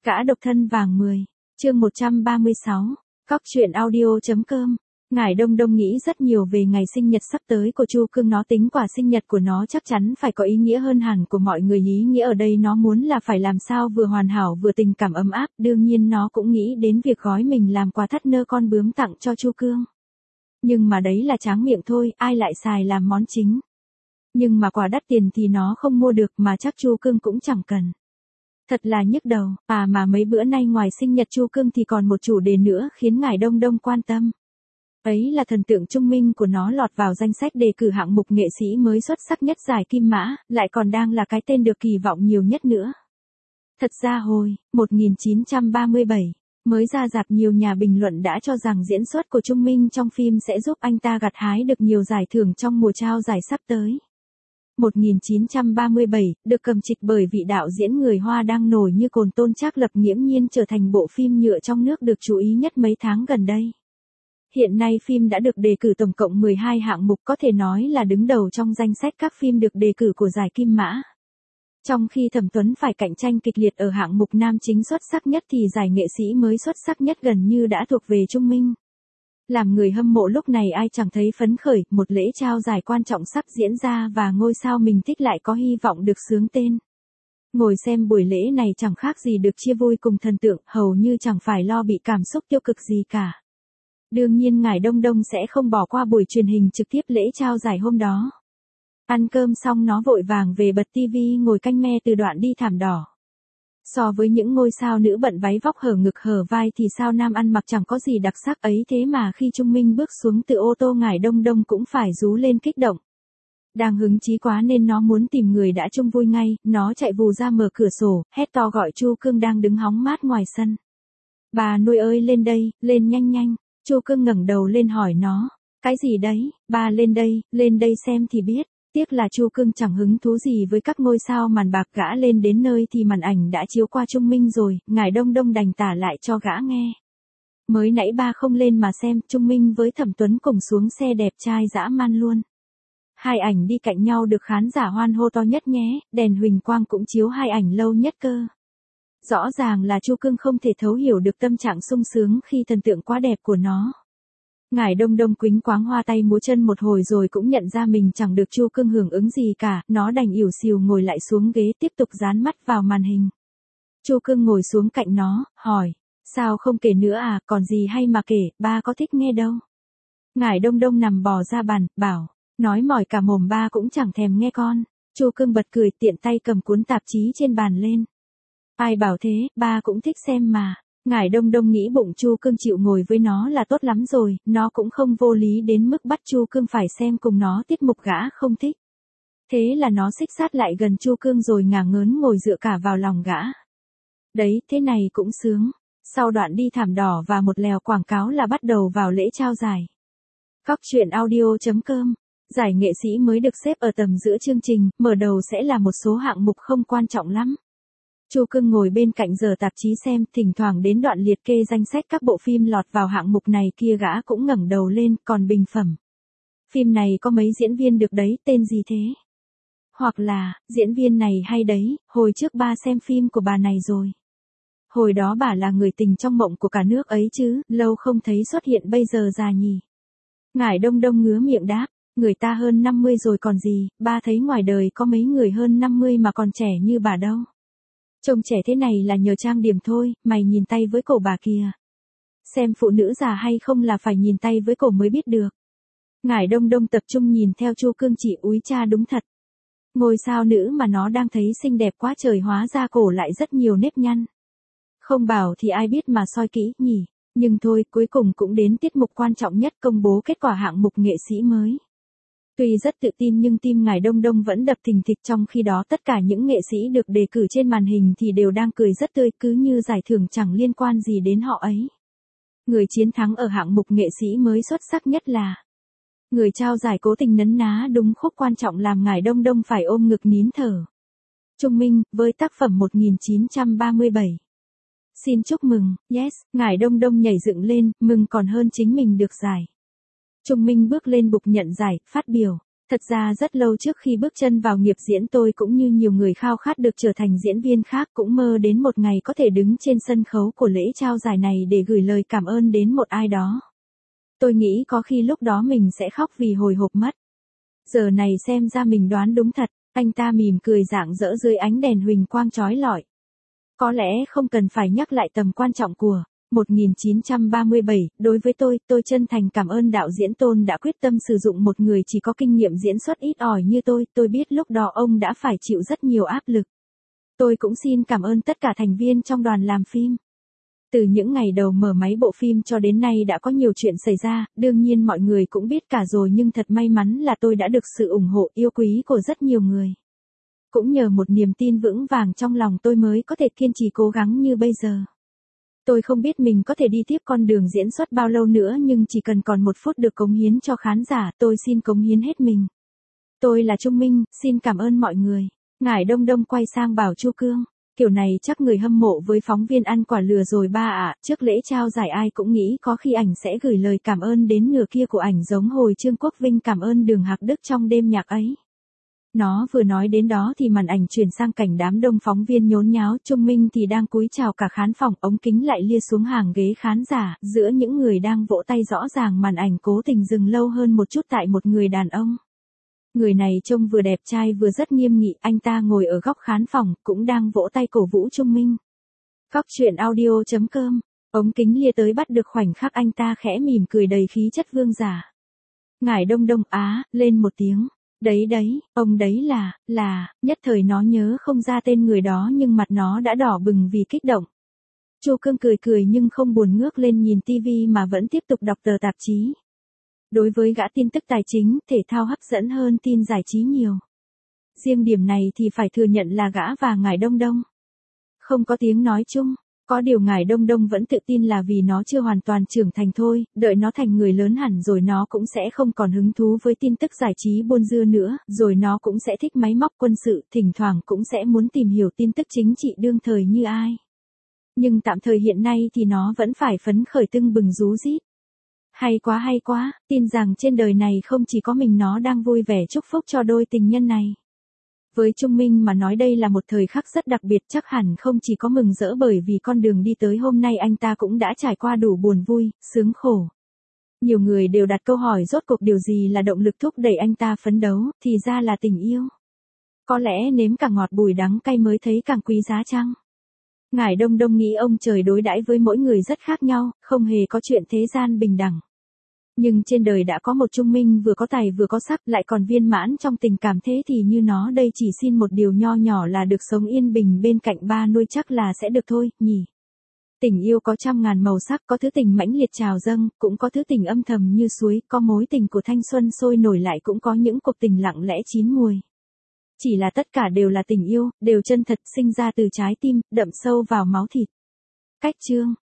Gã độc thân vàng 10, chương 136, Cóc truyện audio.com. Ngải Đông Đông nghĩ rất nhiều về ngày sinh nhật sắp tới của Chu Cương, nó tính quả sinh nhật của nó chắc chắn phải có ý nghĩa hơn hẳn của mọi người, ý nghĩa ở đây nó muốn là phải làm sao vừa hoàn hảo vừa tình cảm ấm áp, đương nhiên nó cũng nghĩ đến việc gói mình làm quà thắt nơ con bướm tặng cho Chu Cương. Nhưng mà đấy là tráng miệng thôi, ai lại xài làm món chính. Nhưng mà quà đắt tiền thì nó không mua được mà chắc Chu Cương cũng chẳng cần. Thật là nhức đầu, mà mấy bữa nay ngoài sinh nhật Chu Cương thì còn một chủ đề nữa khiến Ngải Đông Đông quan tâm. Ấy là thần tượng Trung Minh của nó lọt vào danh sách đề cử hạng mục nghệ sĩ mới xuất sắc nhất giải Kim Mã, lại còn đang là cái tên được kỳ vọng nhiều nhất nữa. Thật ra hồi 1937, mới ra rạp nhiều nhà bình luận đã cho rằng diễn xuất của Trung Minh trong phim sẽ giúp anh ta gặt hái được nhiều giải thưởng trong mùa trao giải sắp tới. 1937, được cầm trịch bởi vị đạo diễn người Hoa đang nổi như cồn Tôn Trác Lập nghiễm nhiên trở thành bộ phim nhựa trong nước được chú ý nhất mấy tháng gần đây. Hiện nay phim đã được đề cử tổng cộng 12 hạng mục, có thể nói là đứng đầu trong danh sách các phim được đề cử của giải Kim Mã. Trong khi Thẩm Tuấn phải cạnh tranh kịch liệt ở hạng mục nam chính xuất sắc nhất thì giải nghệ sĩ mới xuất sắc nhất gần như đã thuộc về Trung Minh. Làm người hâm mộ lúc này ai chẳng thấy phấn khởi, một lễ trao giải quan trọng sắp diễn ra và ngôi sao mình thích lại có hy vọng được xướng tên. Ngồi xem buổi lễ này chẳng khác gì được chia vui cùng thần tượng, hầu như chẳng phải lo bị cảm xúc tiêu cực gì cả. Đương nhiên Ngải Đông Đông sẽ không bỏ qua buổi truyền hình trực tiếp lễ trao giải hôm đó. Ăn cơm xong nó vội vàng về bật tivi ngồi canh me từ đoạn đi thảm đỏ. So với những ngôi sao nữ bận váy vóc hở ngực hở vai thì sao nam ăn mặc chẳng có gì đặc sắc ấy, thế mà khi Trung Minh bước xuống từ ô tô Ngải Đông Đông cũng phải rú lên kích động. Đang hứng chí quá nên nó muốn tìm người đã chung vui ngay, nó chạy vù ra mở cửa sổ, hét to gọi Chu Cương đang đứng hóng mát ngoài sân. Bà nuôi ơi, lên đây, lên nhanh nhanh. Chu Cương ngẩng đầu lên hỏi nó, cái gì đấy, ba lên đây xem thì biết. Tiếc là Chu Cương chẳng hứng thú gì với các ngôi sao màn bạc, gã lên đến nơi thì màn ảnh đã chiếu qua Trung Minh rồi, Ngải Đông Đông đành tả lại cho gã nghe. Mới nãy ba không lên mà xem, Trung Minh với Thẩm Tuấn cùng xuống xe đẹp trai dã man luôn. Hai ảnh đi cạnh nhau được khán giả hoan hô to nhất nhé, đèn huỳnh quang cũng chiếu hai ảnh lâu nhất cơ. Rõ ràng là Chu Cương không thể thấu hiểu được tâm trạng sung sướng khi thần tượng quá đẹp của nó. Ngải Đông Đông quýnh quáng hoa tay múa chân một hồi rồi cũng nhận ra mình chẳng được Chu Cương hưởng ứng gì cả, nó đành ỉu xìu ngồi lại xuống ghế tiếp tục dán mắt vào màn hình. Chu Cương ngồi xuống cạnh nó, hỏi, sao không kể nữa à, còn gì hay mà kể, ba có thích nghe đâu. Ngải Đông Đông nằm bò ra bàn, bảo, nói mỏi cả mồm ba cũng chẳng thèm nghe con. Chu Cương bật cười tiện tay cầm cuốn tạp chí trên bàn lên. Ai bảo thế, ba cũng thích xem mà. Ngải Đông Đông nghĩ bụng Chu Cương chịu ngồi với nó là tốt lắm rồi, nó cũng không vô lý đến mức bắt Chu Cương phải xem cùng nó tiết mục gã không thích. Thế là nó xích sát lại gần Chu Cương rồi ngả ngớn ngồi dựa cả vào lòng gã. Đấy, thế này cũng sướng. Sau đoạn đi thảm đỏ và một lèo quảng cáo là bắt đầu vào lễ trao giải. Cóc truyện audio.com. Giải nghệ sĩ mới được xếp ở tầm giữa chương trình, mở đầu sẽ là một số hạng mục không quan trọng lắm. Chu Cương ngồi bên cạnh giờ tạp chí xem, thỉnh thoảng đến đoạn liệt kê danh sách các bộ phim lọt vào hạng mục này kia gã cũng ngẩng đầu lên, còn bình phẩm. Phim này có mấy diễn viên được đấy, tên gì thế? Hoặc là, diễn viên này hay đấy, hồi trước ba xem phim của bà này rồi. Hồi đó bà là người tình trong mộng của cả nước ấy chứ, lâu không thấy xuất hiện bây giờ già nhỉ. Ngải Đông Đông ngứa miệng đáp, người ta hơn 50 rồi còn gì, ba thấy ngoài đời có mấy người hơn 50 mà còn trẻ như bà đâu. Trông trẻ thế này là nhờ trang điểm thôi, mày nhìn tay với cổ bà kìa. Xem phụ nữ già hay không là phải nhìn tay với cổ mới biết được. Ngải Đông Đông tập trung nhìn theo Chu Cương, chỉ úi cha đúng thật. Ngôi sao nữ mà nó đang thấy xinh đẹp quá trời hóa ra cổ lại rất nhiều nếp nhăn. Không bảo thì ai biết mà soi kỹ nhỉ. Nhưng thôi, cuối cùng cũng đến tiết mục quan trọng nhất, công bố kết quả hạng mục nghệ sĩ mới. Tuy rất tự tin nhưng tim Ngải Đông Đông vẫn đập thình thịch, trong khi đó tất cả những nghệ sĩ được đề cử trên màn hình thì đều đang cười rất tươi, cứ như giải thưởng chẳng liên quan gì đến họ ấy. Người chiến thắng ở hạng mục nghệ sĩ mới xuất sắc nhất là người trao giải cố tình nấn ná đúng khúc quan trọng làm Ngải Đông Đông phải ôm ngực nín thở. Trung Minh, với tác phẩm 1937. Xin chúc mừng, yes, Ngải Đông Đông nhảy dựng lên, mừng còn hơn chính mình được giải. Trung Minh bước lên bục nhận giải, phát biểu. Thật ra rất lâu trước khi bước chân vào nghiệp diễn tôi cũng như nhiều người khao khát được trở thành diễn viên khác, cũng mơ đến một ngày có thể đứng trên sân khấu của lễ trao giải này để gửi lời cảm ơn đến một ai đó. Tôi nghĩ có khi lúc đó mình sẽ khóc vì hồi hộp mất. Giờ này xem ra mình đoán đúng thật, anh ta mỉm cười rạng rỡ dưới ánh đèn huỳnh quang chói lọi. Có lẽ không cần phải nhắc lại tầm quan trọng của 1937, đối với tôi chân thành cảm ơn đạo diễn Tôn đã quyết tâm sử dụng một người chỉ có kinh nghiệm diễn xuất ít ỏi như tôi biết lúc đó ông đã phải chịu rất nhiều áp lực. Tôi cũng xin cảm ơn tất cả thành viên trong đoàn làm phim. Từ những ngày đầu mở máy bộ phim cho đến nay đã có nhiều chuyện xảy ra, đương nhiên mọi người cũng biết cả rồi, nhưng thật may mắn là tôi đã được sự ủng hộ yêu quý của rất nhiều người. Cũng nhờ một niềm tin vững vàng trong lòng tôi mới có thể kiên trì cố gắng như bây giờ. Tôi không biết mình có thể đi tiếp con đường diễn xuất bao lâu nữa, nhưng chỉ cần còn 1 phút được cống hiến cho khán giả, tôi xin cống hiến hết mình. Tôi là Trung Minh, xin cảm ơn mọi người. Ngải Đông Đông quay sang bảo Chu Cương. Kiểu này chắc người hâm mộ với phóng viên ăn quả lừa rồi ba ạ. Trước lễ trao giải ai cũng nghĩ có khi ảnh sẽ gửi lời cảm ơn đến nửa kia của ảnh, giống hồi Trương Quốc Vinh cảm ơn Đường Hạc Đức trong đêm nhạc ấy. Nó vừa nói đến đó thì màn ảnh chuyển sang cảnh đám đông phóng viên nhốn nháo, Trung Minh thì đang cúi chào cả khán phòng, ống kính lại lia xuống hàng ghế khán giả, giữa những người đang vỗ tay rõ ràng màn ảnh cố tình dừng lâu hơn một chút tại một người đàn ông. Người này trông vừa đẹp trai vừa rất nghiêm nghị, anh ta ngồi ở góc khán phòng, cũng đang vỗ tay cổ vũ Trung Minh. Góc truyện audio.com, ống kính lia tới bắt được khoảnh khắc anh ta khẽ mỉm cười đầy khí chất vương giả. Ngải Đông Đông lên một tiếng. Đấy, ông đấy là, nhất thời nó nhớ không ra tên người đó nhưng mặt nó đã đỏ bừng vì kích động. Chu Cương cười nhưng không buồn ngước lên nhìn tivi mà vẫn tiếp tục đọc tờ tạp chí. Đối với gã tin tức tài chính, thể thao hấp dẫn hơn tin giải trí nhiều. Riêng điểm này thì phải thừa nhận là gã và Ngải Đông Đông không có tiếng nói chung. Có điều Ngải Đông Đông vẫn tự tin là vì nó chưa hoàn toàn trưởng thành thôi, đợi nó thành người lớn hẳn rồi nó cũng sẽ không còn hứng thú với tin tức giải trí buôn dưa nữa, rồi nó cũng sẽ thích máy móc quân sự, thỉnh thoảng cũng sẽ muốn tìm hiểu tin tức chính trị đương thời như ai. Nhưng tạm thời hiện nay thì nó vẫn phải phấn khởi tưng bừng rú rít. Hay quá, tin rằng trên đời này không chỉ có mình nó đang vui vẻ chúc phúc cho đôi tình nhân này. Với Trung Minh mà nói đây là một thời khắc rất đặc biệt, chắc hẳn không chỉ có mừng rỡ bởi vì con đường đi tới hôm nay anh ta cũng đã trải qua đủ buồn vui, sướng khổ. Nhiều người đều đặt câu hỏi rốt cuộc điều gì là động lực thúc đẩy anh ta phấn đấu, thì ra là tình yêu. Có lẽ nếm cả ngọt bùi đắng cay mới thấy càng quý giá chăng? Ngải Đông Đông nghĩ ông trời đối đãi với mỗi người rất khác nhau, không hề có chuyện thế gian bình đẳng. Nhưng trên đời đã có một Trung Minh vừa có tài vừa có sắc, lại còn viên mãn trong tình cảm, thế thì như nó đây chỉ xin một điều nho nhỏ là được sống yên bình bên cạnh ba nuôi chắc là sẽ được thôi, nhỉ. Tình yêu có trăm ngàn màu sắc, có thứ tình mãnh liệt trào dâng, cũng có thứ tình âm thầm như suối, có mối tình của thanh xuân sôi nổi lại cũng có những cuộc tình lặng lẽ chín mùi. Chỉ là tất cả đều là tình yêu, đều chân thật, sinh ra từ trái tim, đậm sâu vào máu thịt. Cách chương